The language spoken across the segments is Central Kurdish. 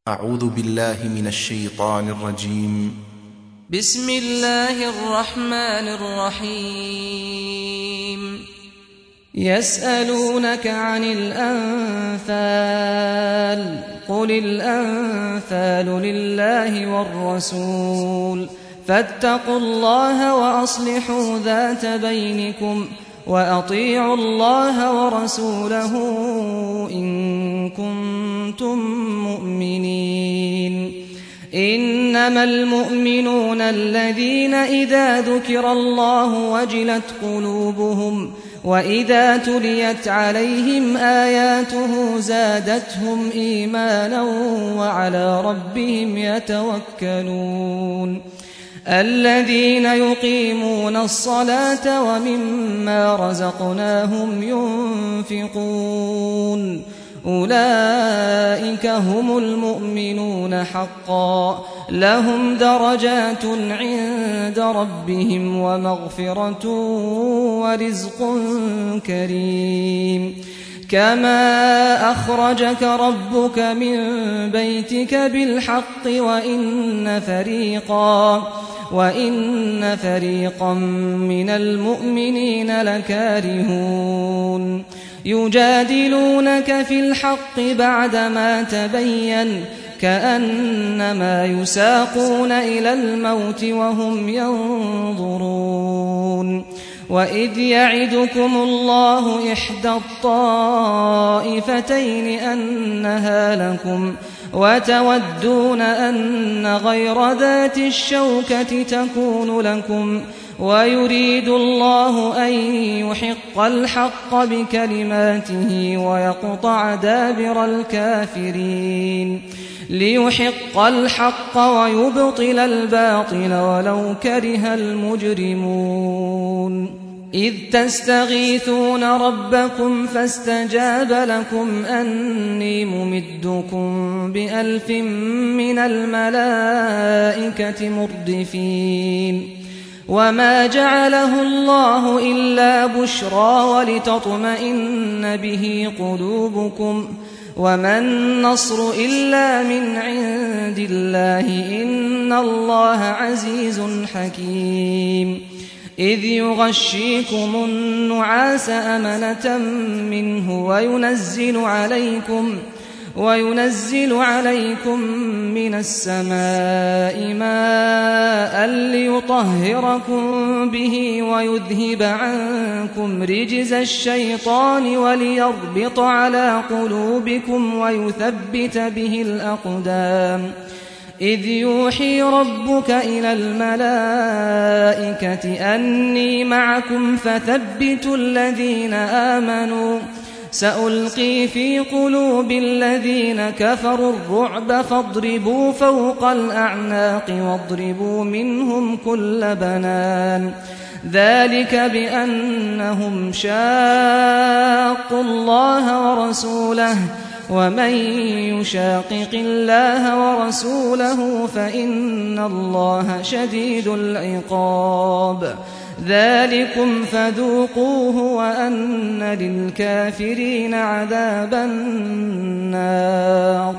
أعوذ بالله من الشيطان الرجيم. بسم الله الرحمن الرحيم. يسألونك عن الأنفال قل الأنفال لله والرسول فاتقوا الله وأصلحوا ذات بينكم وأطيعوا الله ورسوله إن كنتم مؤمنين. إنما المؤمنون الذين إذا ذكر الله وجلت قلوبهم وإذا تليت عليهم آياته زادتهم إيمانا وعلى ربهم يتوكلون. الذين يقيمون الصلاة ومما رزقناهم ينفقون أولئك هم المؤمنون حقا لهم درجات عند ربهم ومغفرة ورزق كريم. كما أخرجك ربك من بيتك بالحق وإن فريقا من المؤمنين لكارهون. يجادلونك في الحق بعدما تبين كأنما يساقون إلى الموت وهم ينظرون. وإذ يعدكم الله إحدى الطائفتين أنها لكم وتودون أن غير ذات الشوكة تكون لكم ويريد الله أن يحق الحق بكلماته ويقطع دابر الكافرين ليحق الحق ويبطل الباطل ولو كره المجرمون. إذ تستغيثون ربكم فاستجاب لكم أني ممدكم ب1000 من الملائكة مردفين. وما جعله الله إلا بشرى ولتطمئن به قلوبكم وما النصر إلا من عند الله إن الله عزيز حكيم. إذ يغشيكم النعاس أمنة منه وينزل عليكم من السماء ماء ليطهركم به ويذهب عنكم رجز الشيطان وليربط على قلوبكم ويثبت به الأقدام. إذ يوحي ربك إلى الملائكة أني معكم فثبتوا الذين آمنوا سألقي في قلوب الذين كفروا الرعب فاضربوا فوق الأعناق واضربوا منهم كل بنان. ذلك بأنهم شاقوا الله ورسوله ومن يشاقق الله ورسوله فإن الله شديد العقاب. ذلكم فذوقوه وأن للكافرين عذاب النار.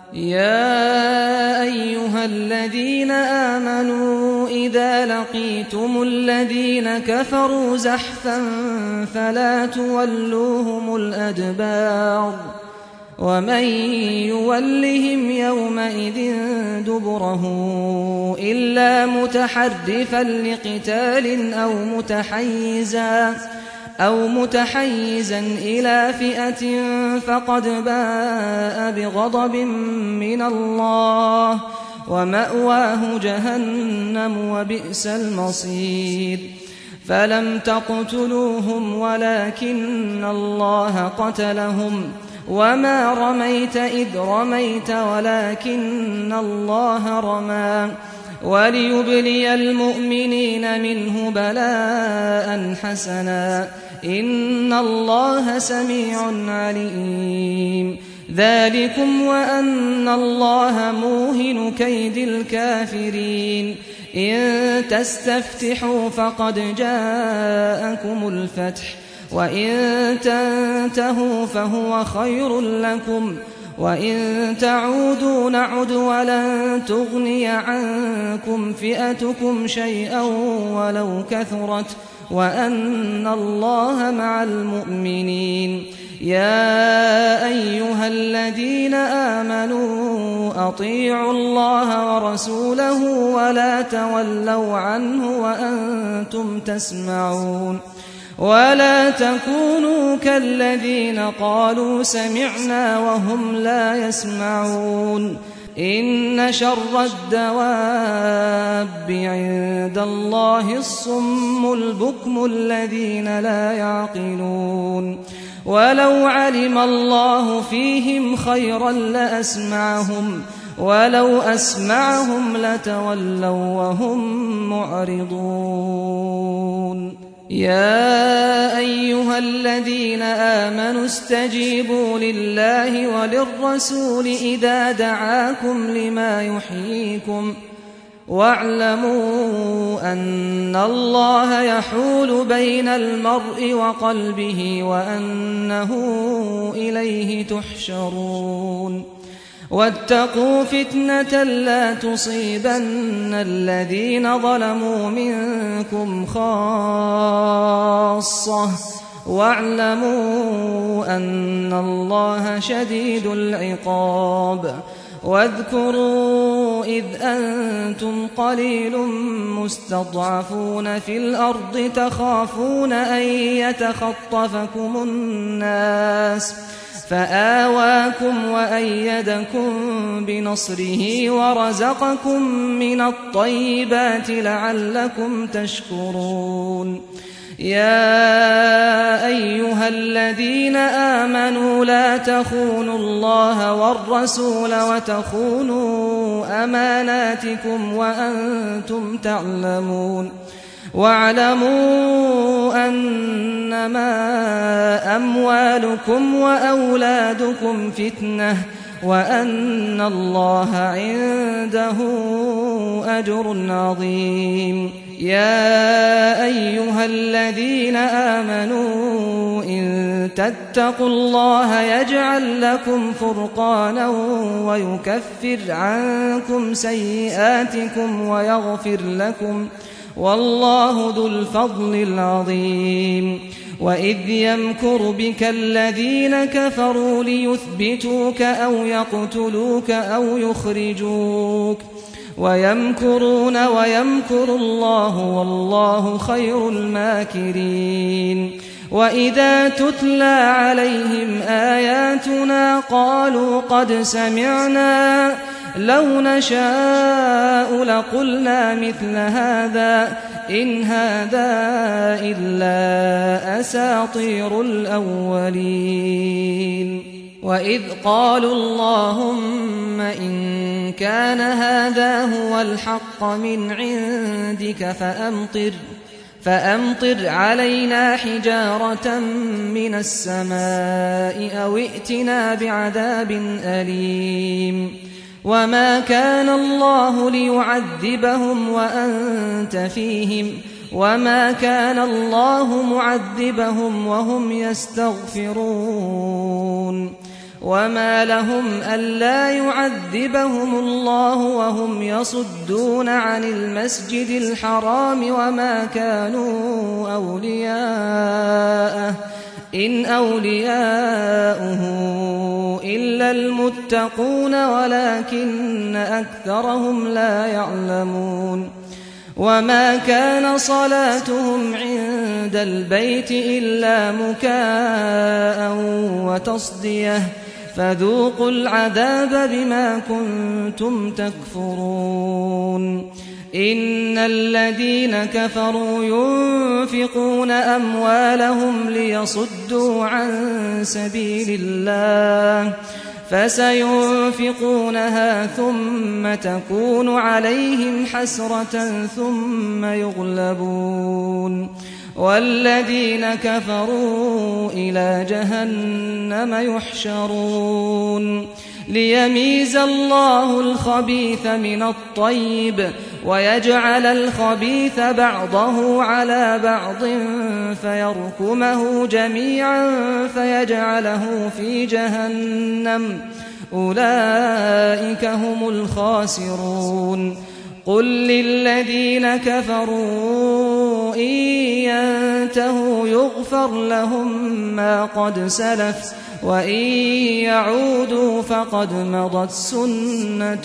يا أيها الذين آمنوا إذا لقيتم الذين كفروا زحفا فلا تولوهم الأدبار. ومن يولهم يومئذ دبره إلا متحرفا لقتال أو متحيزا إلى فئة فقد باء بغضب من الله ومأواه جهنم وبئس المصير. فلم تقتلوهم ولكن الله قتلهم وما رميت إذ رميت ولكن الله رمى وليبلي المؤمنين منه بلاء حسنا إن الله سميع عليم. ذلكم وأن الله موهن كيد الكافرين. إن تستفتحوا فقد جاءكم الفتح وإن تنتهوا فهو خير لكم وإن تعودوا نعد ولن تغني عنكم فئتكم شيئا ولو كثرت وأن الله مع المؤمنين. يا أيها الذين آمنوا أطيعوا الله ورسوله ولا تولوا عنه وأنتم تسمعون ولا تكونوا كالذين قالوا سمعنا وهم لا يسمعون. إن شر الدواب عند الله الصم البكم الذين لا يعقلون. ولو علم الله فيهم خيرا لأسمعهم ولو أسمعهم لتولوا وهم معرضون. يا أيها الذين آمنوا استجيبوا لله وللرسول إذا دعاكم لما يحييكم واعلموا أن الله يحول بين المرء وقلبه وأنه إليه تحشرون. واتقوا فتنة لا تصيبن الذين ظلموا منكم خاصة واعلموا أن الله شديد العقاب. واذكروا إذ أنتم قليل مستضعفون في الأرض تخافون أن يتخطفكم الناس فآواكم وأيدكم بنصره ورزقكم من الطيبات لعلكم تشكرون. يا أيها الذين آمنوا لا تخونوا الله والرسول وتخونوا أماناتكم وأنتم تعلمون. واعلموا أنما أموالكم وأولادكم فتنة وأن الله عنده أجر عظيم. يا أيها الذين آمنوا إن تتقوا الله يجعل لكم فرقانا ويكفر عنكم سيئاتكم ويغفر لكم والله ذو الفضل العظيم. وإذ يمكر بك الذين كفروا ليثبتوك أو يقتلوك أو يخرجوك ويمكرون ويمكر الله والله خير الماكرين. وإذا تتلى عليهم آياتنا قالوا قد سمعنا لو نشاء لقلنا مثل هذا إن هذا إلا أساطير الأولين. وإذ قالوا اللهم إن كان هذا هو الحق من عندك فأمطر علينا حجارة من السماء أو ائتنا بعذاب أليم. وما كان الله ليعذبهم وأنت فيهم وما كان الله معذبهم وهم يستغفرون. وما لهم ألا يعذبهم الله وهم يصدون عن المسجد الحرام وما كانوا أولياءه إن أولياؤه إلا المتقون ولكن أكثرهم لا يعلمون. وما كان صلاتهم عند البيت إلا مكاء وتصدية فذوقوا العذاب بما كنتم تكفرون. إن الذين كفروا ينفقون أموالهم ليصدوا عن سبيل الله فسينفقونها ثم تكون عليهم حسرة ثم يغلبون والذين كفروا إلى جهنم يحشرون. ليميز الله الخبيث من الطيب ويجعل الخبيث بعضه على بعض فيركمه جميعا فيجعله في جهنم أولئك هم الخاسرون قل للذين كفروا إن ينتهوا يغفر لهم ما قد سلف وإن يعودوا فقد مضت سنة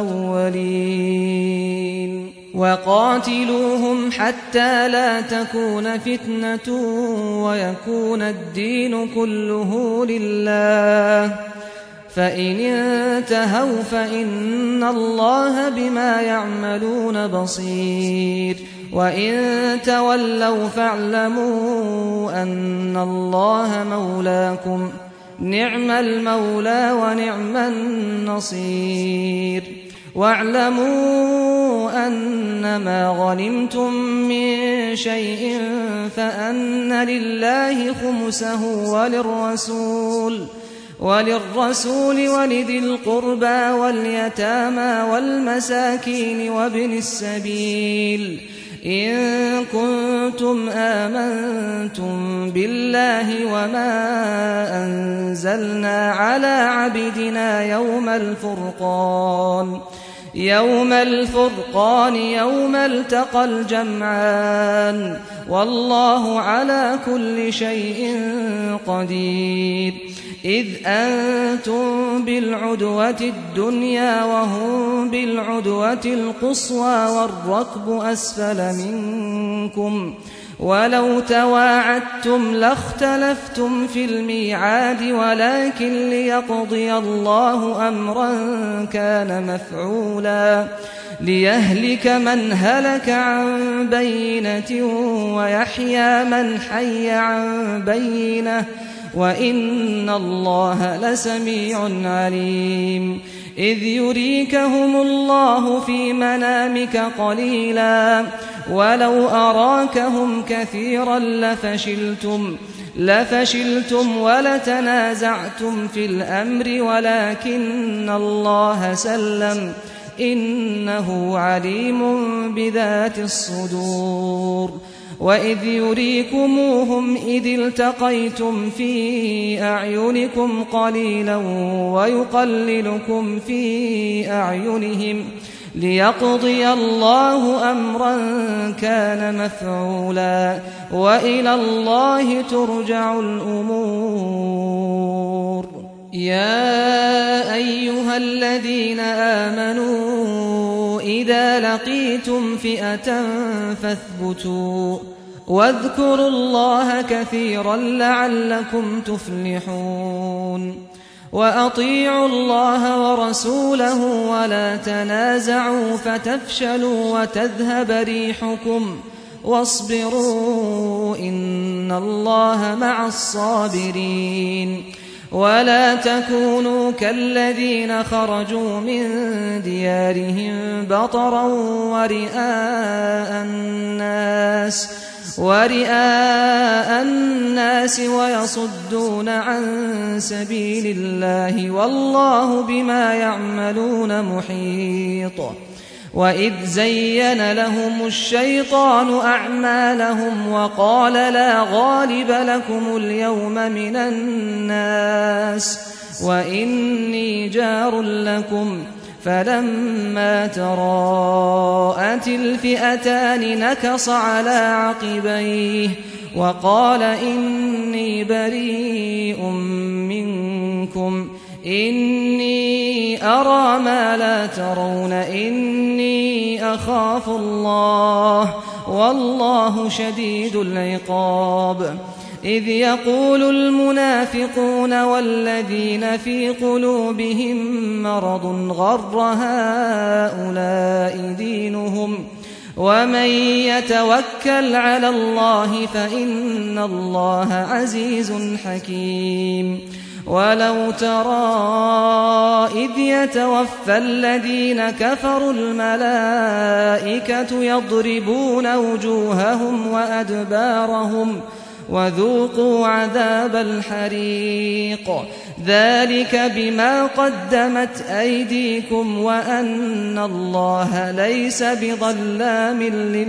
الأولين وقاتلوهم حتى لا تكون فتنة ويكون الدين كله لله فإن انتهوا فإن الله بما يعملون بصير وإن تولوا فاعلموا أن الله مولاكم نعم المولى ونعم النصير واعلموا أنما غنمتم من شيء فأن لله خمسه وللرسول ولذي القربى واليتامى والمساكين وابن السبيل إن كنتم آمنتم بالله وما أنزلنا على عبدنا يوم الفرقان يوم التقى الجمعان والله على كل شيء قدير إذ أنتم بالعدوة الدنيا وهم بالعدوة القصوى والركب أسفل منكم ولو تواعدتم لاختلفتم في الميعاد ولكن ليقضي الله أمرا كان مفعولا ليهلك من هلك عن بينة ويحيى من حي عن بينة وإن الله لسميع عليم إذ يريكهم الله في منامك قليلا ولو أراكهم كثيرا لفشلتم ولتنازعتم في الأمر ولكن الله سلم إنه عليم بذات الصدور وإذ يريكموهم إذ التقيتم في أعينكم قليلا ويقللكم في أعينهم ليقضي الله أمرا كان مفعولا وإلى الله ترجع الأمور يا أيها الذين آمنوا إذا لقيتم فئة فاثبتوا واذكروا الله كثيرا لعلكم تفلحون وأطيعوا الله ورسوله ولا تنازعوا فتفشلوا وتذهب ريحكم واصبروا إن الله مع الصابرين ولا تكونوا كالذين خرجوا من ديارهم بطرا ورئاء الناس ويصدون عن سبيل الله والله بما يعملون محيط وإذ زين لهم الشيطان أعمالهم وقال لا غالب لكم اليوم من الناس وإني جار لكم فلما تراءت الفئتان نكص على عقبيه وقال إني بريء منكم إني أرى ما لا ترون إني أخاف الله والله شديد العقاب إذ يقول المنافقون والذين في قلوبهم مرض غر هؤلاء دينهم ومن يتوكل على الله فإن الله عزيز حكيم ولو ترى إذ يتوفى الذين كفروا الملائكة يضربون وجوههم وأدبارهم وذوقوا عذاب الحريق ذلك بما قدمت أيديكم وأن الله ليس بظلام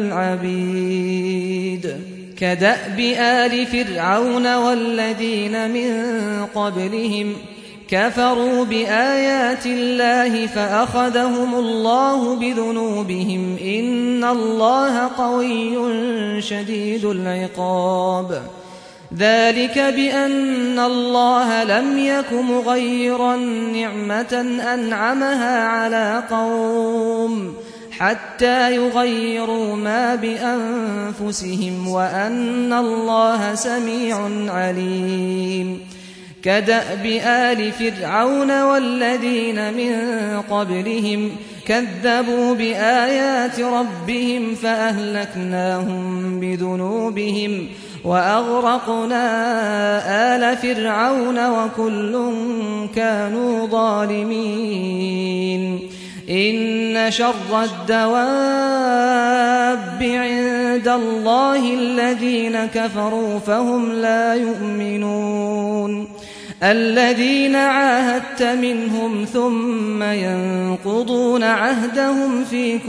للعبيد كدأب آل فرعون والذين من قبلهم كفروا بآيات الله فأخذهم الله بذنوبهم إن الله قوي شديد العقاب ذلك بأن الله لم يك مغيرا نعمة أنعمها على قوم حتى يغيروا ما بأنفسهم وأن الله سميع عليم كدأب آل فرعون والذين من قبلهم كذبوا بآيات ربهم فأهلكناهم بذنوبهم وأغرقنا آل فرعون وكل كانوا ظالمين إن شر الدواب عند الله الذين كفروا فهم لا يؤمنون الذين عاهدت منهم ثم ينقضون عهدهم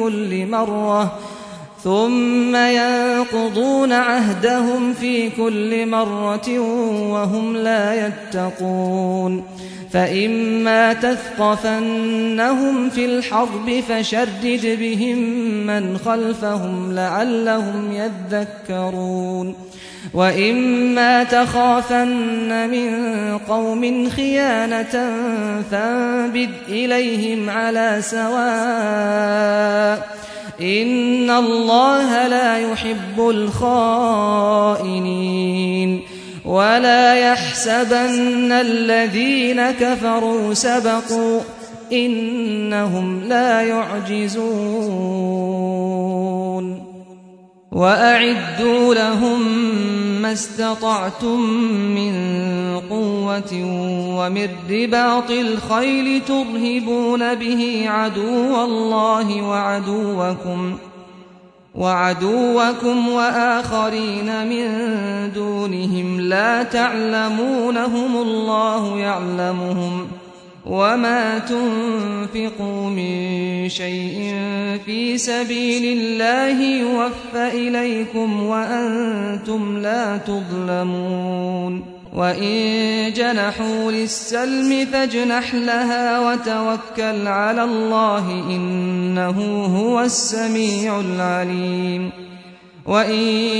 في كل مرة وهم لا يتقون فإما تثقفنهم في الحرب فشرد بهم من خلفهم لعلهم يذكرون وإما تخافن من قوم خيانة فانبذ إليهم على سواء إن الله لا يحب الخائنين ولا يحسبن الذين كفروا سبقوا إنهم لا يعجزون وأعدوا لهم ما استطعتم من قوة ومن رباط الخيل ترهبون به عدو الله وعدوكم وآخرين من دونهم لا تعلمونهم الله يعلمهم وما تنفقوا من شيء في سبيل الله يوفى إليكم وأنتم لا تظلمون وإن جنحوا للسلم فاجنح لها وتوكل على الله إنه هو السميع العليم وإن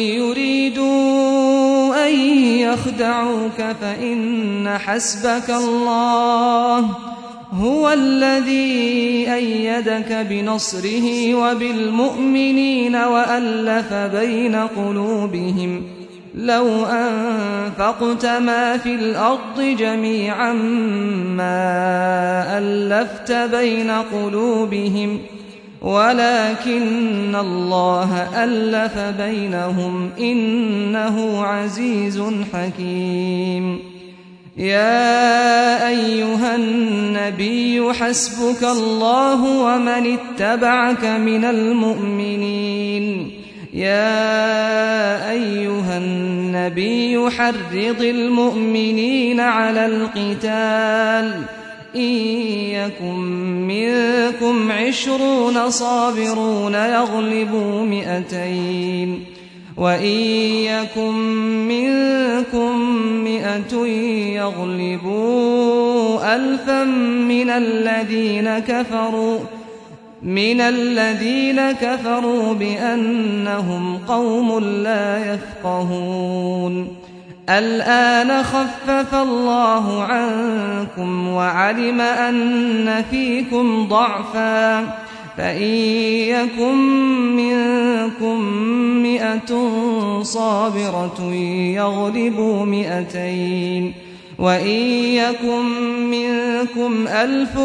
يريدوا أن يخدعوك فإن حسبك الله هو الذي أيدك بنصره وبالمؤمنين وألف بين قلوبهم لو أنفقت ما في الأرض جميعا ما ألفت بين قلوبهم ولكن الله ألف بينهم إنه عزيز حكيم يا أيها النبي حسبك الله ومن اتبعك من المؤمنين يا أيها النبي حرض المؤمنين على القتال إن يكن منكم 20 صابرون يغلبوا 200 وإن يكن منكم 100 يغلبوا 1000 من الذين كفروا بأنهم قوم لا يفقهون الآن خفف الله عنكم وعلم أن فيكم ضعفا فإن يكن منكم 100 صابرة يغلبوا 200 وإن يكن منكم 1000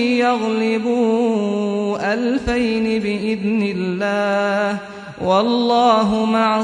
يغلبوا 2000 بإذن الله والله مع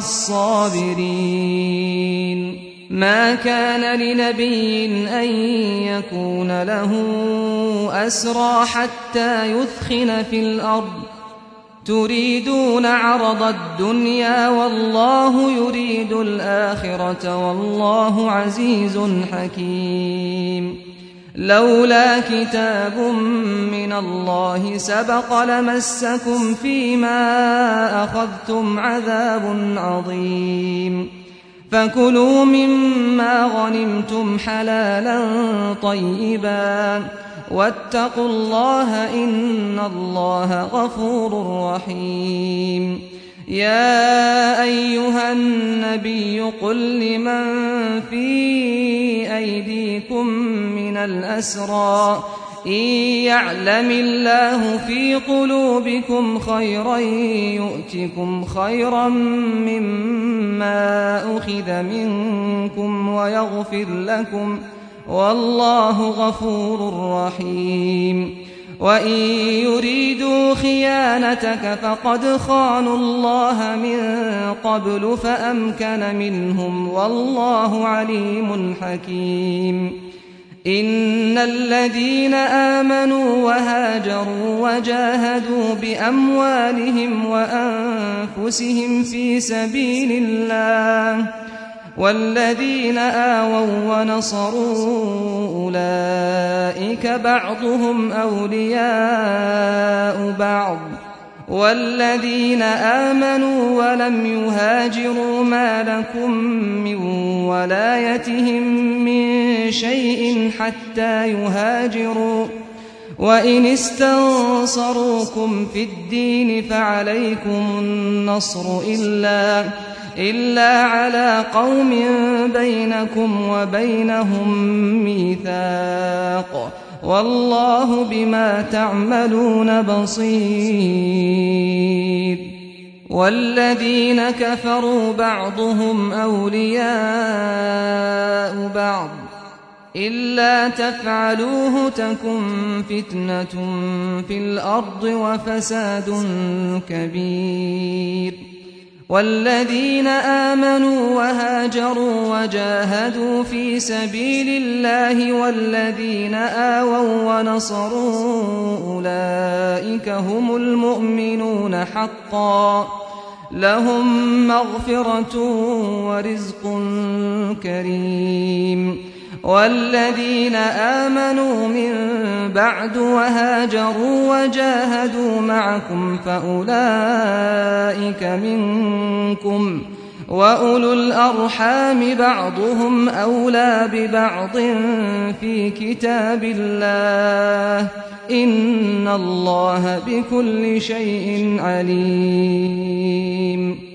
الصابرين ما كان لنبي أن يكون له أسرى حتى يثخن في الأرض تريدون عرض الدنيا والله يريد الآخرة والله عزيز حكيم لولا كتاب من الله سبق لمسكم فيما أخذتم عذاب عظيم فكلوا مما غنمتم حلالا طيبا واتقوا الله إن الله غفور رحيم. يا أيها النبي قل لمن في أيديكم من الأسرى إن يعلم الله في قلوبكم خيرا يؤتكم خيرا مما أخذ منكم ويغفر لكم والله غفور رحيم. وإن يريدوا خيانتك فقد خانوا الله من قبل فأمكن منهم والله عليم حكيم. إن الذين آمنوا وهاجروا وجاهدوا بأموالهم وأنفسهم في سبيل الله والذين آووا ونصروا أولئك بعضهم أولياء بعض والذين آمنوا ولم يهاجروا ما لكم من ولايتهم من شيء حتى يهاجروا وإن استنصروكم في الدين فعليكم النصر إلا على قوم بينكم وبينهم ميثاق والله بما تعملون بصير. والذين كفروا بعضهم أولياء بعض إلا تفعلوه تكن فتنة في الأرض وفساد كبير. والذين آمنوا وهاجروا وجاهدوا في سبيل الله والذين آووا ونصروا أولئك هم المؤمنون حقا لهم مغفرة ورزق كريم. والذين آمنوا من بعد وهاجروا وجاهدوا معكم فأولئك منكم وأولو الأرحام بعضهم أولى ببعض في كتاب الله إن الله بكل شيء عليم.